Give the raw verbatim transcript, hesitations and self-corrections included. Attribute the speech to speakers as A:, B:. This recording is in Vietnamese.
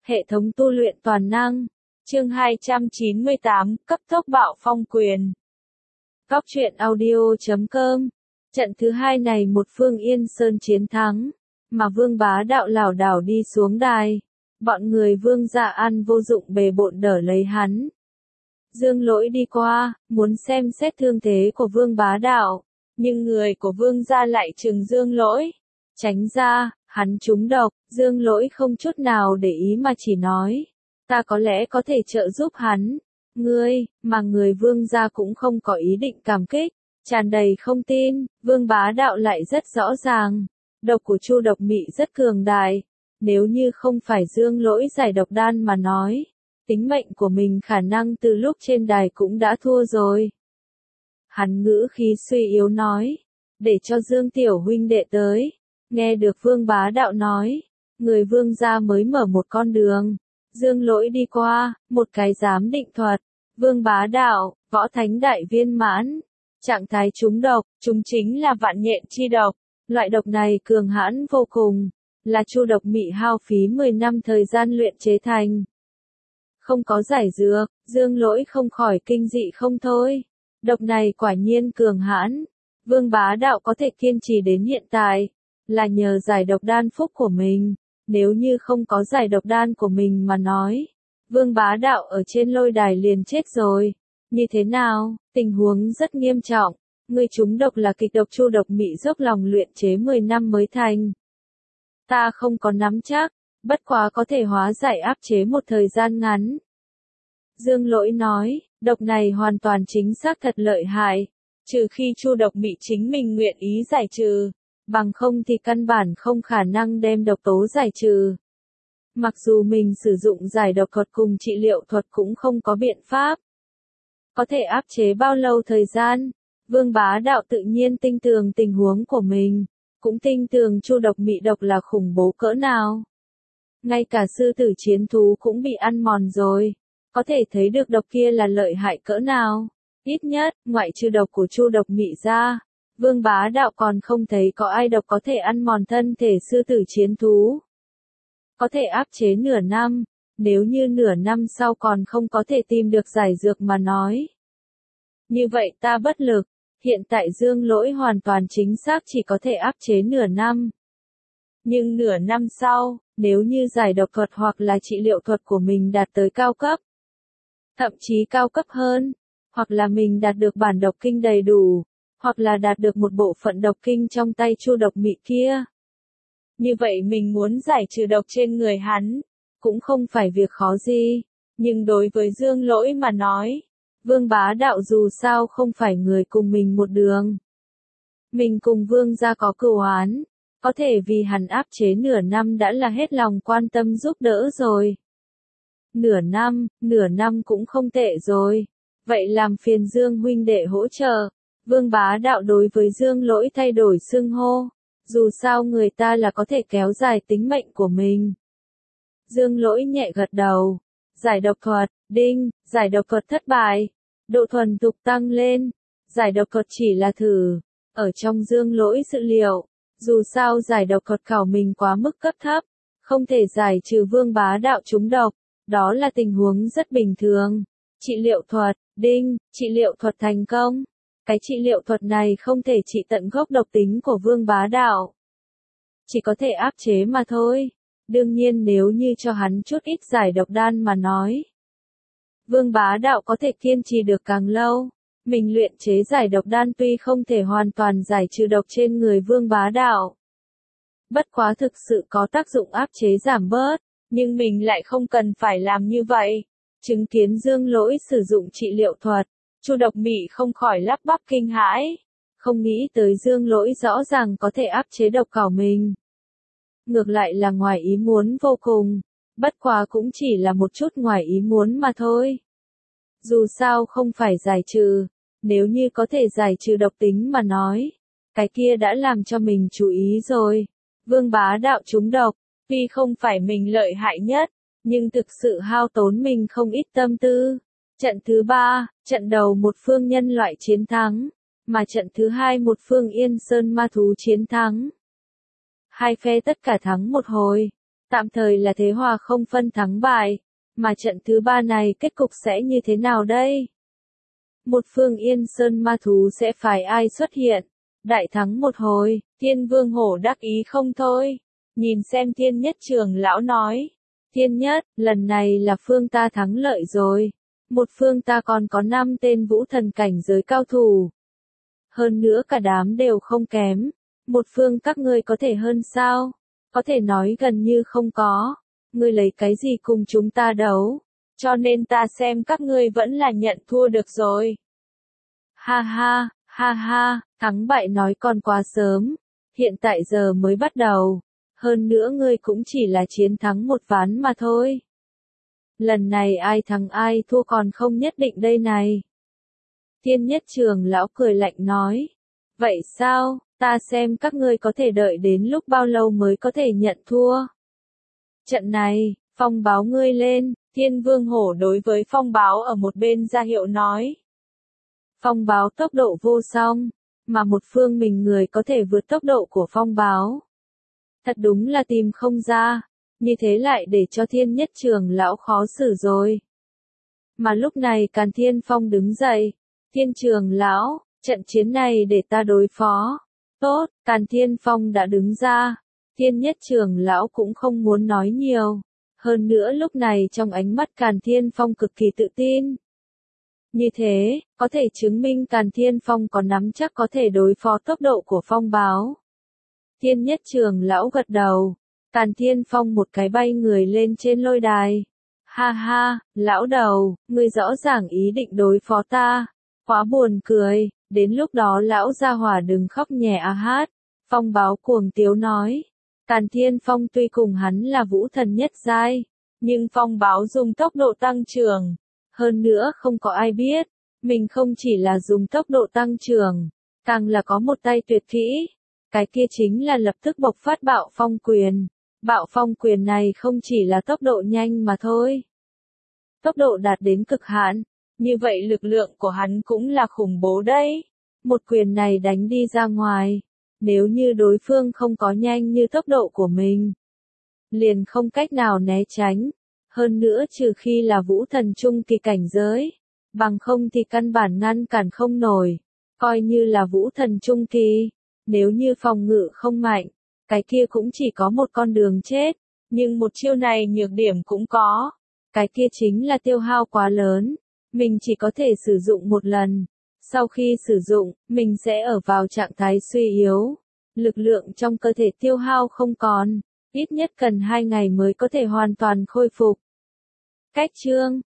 A: Hệ thống tu luyện toàn năng. Chương hai trăm chín mươi tám, cấp tốc bạo phong quyền. Góc truyện audio chấm com. Trận thứ hai này một Phương Yên Sơn chiến thắng, mà Vương Bá Đạo lảo đảo đi xuống đài. Bọn người Vương Dạ An vô dụng bề bộn đỡ lấy hắn. Dương Lỗi đi qua, muốn xem xét thương thế của Vương Bá Đạo, nhưng người của Vương gia lại trừng Dương Lỗi. Tránh ra, hắn trúng độc. Dương Lỗi không chút nào để ý mà chỉ nói, ta có lẽ có thể trợ giúp hắn. Ngươi, mà người Vương gia cũng không có ý định cảm kích, tràn đầy không tin. Vương Bá Đạo lại rất rõ ràng, độc của Chu Độc Mị rất cường đại, nếu như không phải Dương Lỗi giải độc đan mà nói, tính mệnh của mình khả năng từ lúc trên đài cũng đã thua rồi. Hắn ngữ khí suy yếu nói, để cho Dương tiểu huynh đệ tới. Nghe được Vương Bá Đạo nói, người Vương gia mới mở một con đường. Dương Lỗi đi qua, một cái giám định thuật. Vương Bá Đạo, võ thánh đại viên mãn. Trạng thái trúng độc, chúng chính là vạn nhện chi độc. Loại độc này cường hãn vô cùng, là Chu Độc Mị hao phí mười năm thời gian luyện chế thành. Không có giải dược, Dương Lỗi không khỏi kinh dị không thôi. Độc này quả nhiên cường hãn. Vương Bá Đạo có thể kiên trì đến hiện tại, là nhờ giải độc đan phúc của mình. Nếu như không có giải độc đan của mình mà nói, Vương Bá Đạo ở trên lôi đài liền chết rồi. Như thế nào? Tình huống rất nghiêm trọng. Người trúng độc là kịch độc Chu Độc Mị dốc lòng luyện chế mười năm mới thành. Ta không có nắm chắc, bất quá có thể hóa giải áp chế một thời gian ngắn. Dương Lỗi nói, độc này hoàn toàn chính xác thật lợi hại, trừ khi Chu Độc Mị chính mình nguyện ý giải trừ, bằng không thì căn bản không khả năng đem độc tố giải trừ. Mặc dù mình sử dụng giải độc thuật cùng trị liệu thuật cũng không có biện pháp. Có thể áp chế bao lâu thời gian? Vương Bá Đạo tự nhiên tin tưởng tình huống của mình, cũng tin tưởng Chu Độc Mị độc là khủng bố cỡ nào. Ngay cả sư tử chiến thú cũng bị ăn mòn rồi, có thể thấy được độc kia là lợi hại cỡ nào. Ít nhất, ngoại trừ độc của Chu Độc Mị ra, Vương Bá Đạo còn không thấy có ai độc có thể ăn mòn thân thể sư tử chiến thú. Có thể áp chế nửa năm, nếu như nửa năm sau còn không có thể tìm được giải dược mà nói. Như vậy ta bất lực, hiện tại Dương Lỗi hoàn toàn chính xác chỉ có thể áp chế nửa năm. Nhưng nửa năm sau, nếu như giải độc thuật hoặc là trị liệu thuật của mình đạt tới cao cấp, thậm chí cao cấp hơn, hoặc là mình đạt được bản độc kinh đầy đủ, hoặc là đạt được một bộ phận độc kinh trong tay Chu Độc Mị kia. Như vậy mình muốn giải trừ độc trên người hắn, cũng không phải việc khó gì. Nhưng đối với Dương Lỗi mà nói, Vương Bá Đạo dù sao không phải người cùng mình một đường. Mình cùng Vương gia có cửu oán, có thể vì hắn áp chế nửa năm đã là hết lòng quan tâm giúp đỡ rồi. Nửa năm, nửa năm cũng không tệ rồi. Vậy làm phiền Dương huynh đệ hỗ trợ. Vương Bá Đạo đối với Dương Lỗi thay đổi xưng hô. Dù sao người ta là có thể kéo dài tính mệnh của mình. Dương Lỗi nhẹ gật đầu. Giải độc thuật, đinh, giải độc thuật thất bại. Độ thuần thục tăng lên. Giải độc thuật chỉ là thử. Ở trong Dương Lỗi dự liệu, dù sao giải độc thuật khảo mình quá mức cấp thấp, không thể giải trừ Vương Bá Đạo trúng độc. Đó là tình huống rất bình thường. Trị liệu thuật, đinh, trị liệu thuật thành công. Cái trị liệu thuật này không thể trị tận gốc độc tính của Vương Bá Đạo, chỉ có thể áp chế mà thôi. Đương nhiên nếu như cho hắn chút ít giải độc đan mà nói, Vương Bá Đạo có thể kiên trì được càng lâu. Mình luyện chế giải độc đan tuy không thể hoàn toàn giải trừ độc trên người Vương Bá Đạo, bất quá thực sự có tác dụng áp chế giảm bớt, nhưng mình lại không cần phải làm như vậy. Chứng kiến Dương Lỗi sử dụng trị liệu thuật, Chu Độc Mị không khỏi lắp bắp kinh hãi, không nghĩ tới Dương Lỗi rõ ràng có thể áp chế độc của mình. Ngược lại là ngoài ý muốn vô cùng, bất quá cũng chỉ là một chút ngoài ý muốn mà thôi. Dù sao không phải giải trừ, nếu như có thể giải trừ độc tính mà nói, cái kia đã làm cho mình chú ý rồi. Vương Bá Đạo trúng độc, tuy không phải mình lợi hại nhất, nhưng thực sự hao tốn mình không ít tâm tư. Trận thứ ba, trận đầu một phương nhân loại chiến thắng, mà trận thứ hai một phương Yên Sơn ma thú chiến thắng. Hai phe tất cả thắng một hồi, Tạm thời là thế hòa không phân thắng bại, mà trận thứ ba này kết cục sẽ như thế nào đây? Một phương Yên Sơn ma thú sẽ phải ai xuất hiện? Đại thắng một hồi, Thiên Vương Hổ đắc ý không thôi. Nhìn xem Thiên Nhất Trường lão nói. Thiên Nhất, lần này là phương ta thắng lợi rồi. Một phương ta còn có năm tên vũ thần cảnh giới cao thủ. Hơn nữa cả đám đều không kém. Một phương các ngươi có thể hơn sao? Có thể nói gần như không có. Ngươi lấy cái gì cùng chúng ta đấu? Cho nên ta xem các ngươi vẫn là nhận thua được rồi. Ha ha, ha ha, thắng bại nói còn quá sớm. Hiện tại giờ mới bắt đầu. Hơn nữa ngươi cũng chỉ là chiến thắng một ván mà thôi. Lần này ai thắng ai thua còn không nhất định đây này. Thiên Nhất Trường lão cười lạnh nói. Vậy sao, ta xem các ngươi có thể đợi đến lúc bao lâu mới có thể nhận thua. Trận này, Phong Báo ngươi lên, Thiên Vương Hổ đối với Phong Báo ở một bên ra hiệu nói. Phong Báo tốc độ vô song, mà một phương mình người có thể vượt tốc độ của Phong Báo. Thật đúng là tìm không ra, như thế lại để cho Thiên Nhất Trường lão khó xử rồi. Mà lúc này Càn Thiên Phong đứng dậy, Thiên Trường lão, trận chiến này để ta đối phó. Tốt, Càn Thiên Phong đã đứng ra, Thiên Nhất Trường lão cũng không muốn nói nhiều. Hơn nữa lúc này trong ánh mắt Càn Thiên Phong cực kỳ tự tin. Như thế, có thể chứng minh Càn Thiên Phong có nắm chắc có thể đối phó tốc độ của Phong Báo. Thiên Nhất Trường lão gật đầu, Càn Thiên Phong một cái bay người lên trên lôi đài. Ha ha, lão đầu, ngươi rõ ràng ý định đối phó ta. Quá buồn cười, đến lúc đó lão gia hỏa đừng khóc nhè a hát. Phong Báo cuồng tiếu nói. Càn Thiên Phong tuy cùng hắn là vũ thần nhất giai, nhưng Phong Báo dùng tốc độ tăng trưởng. Hơn nữa không có ai biết, mình không chỉ là dùng tốc độ tăng trưởng, càng là có một tay tuyệt kỹ. Cái kia chính là lập tức bộc phát bạo phong quyền. Bạo phong quyền này không chỉ là tốc độ nhanh mà thôi. Tốc độ đạt đến cực hạn, như vậy lực lượng của hắn cũng là khủng bố đấy. Một quyền này đánh đi ra ngoài, nếu như đối phương không có nhanh như tốc độ của mình, liền không cách nào né tránh. Hơn nữa trừ khi là vũ thần trung kỳ cảnh giới, bằng không thì căn bản ngăn cản không nổi. Coi như là vũ thần trung kỳ, nếu như phòng ngự không mạnh, cái kia cũng chỉ có một con đường chết. Nhưng một chiêu này nhược điểm cũng có, cái kia chính là tiêu hao quá lớn. Mình chỉ có thể sử dụng một lần. Sau khi sử dụng, mình sẽ ở vào trạng thái suy yếu. Lực lượng trong cơ thể tiêu hao không còn. Ít nhất cần hai ngày mới có thể hoàn toàn khôi phục. Cách chương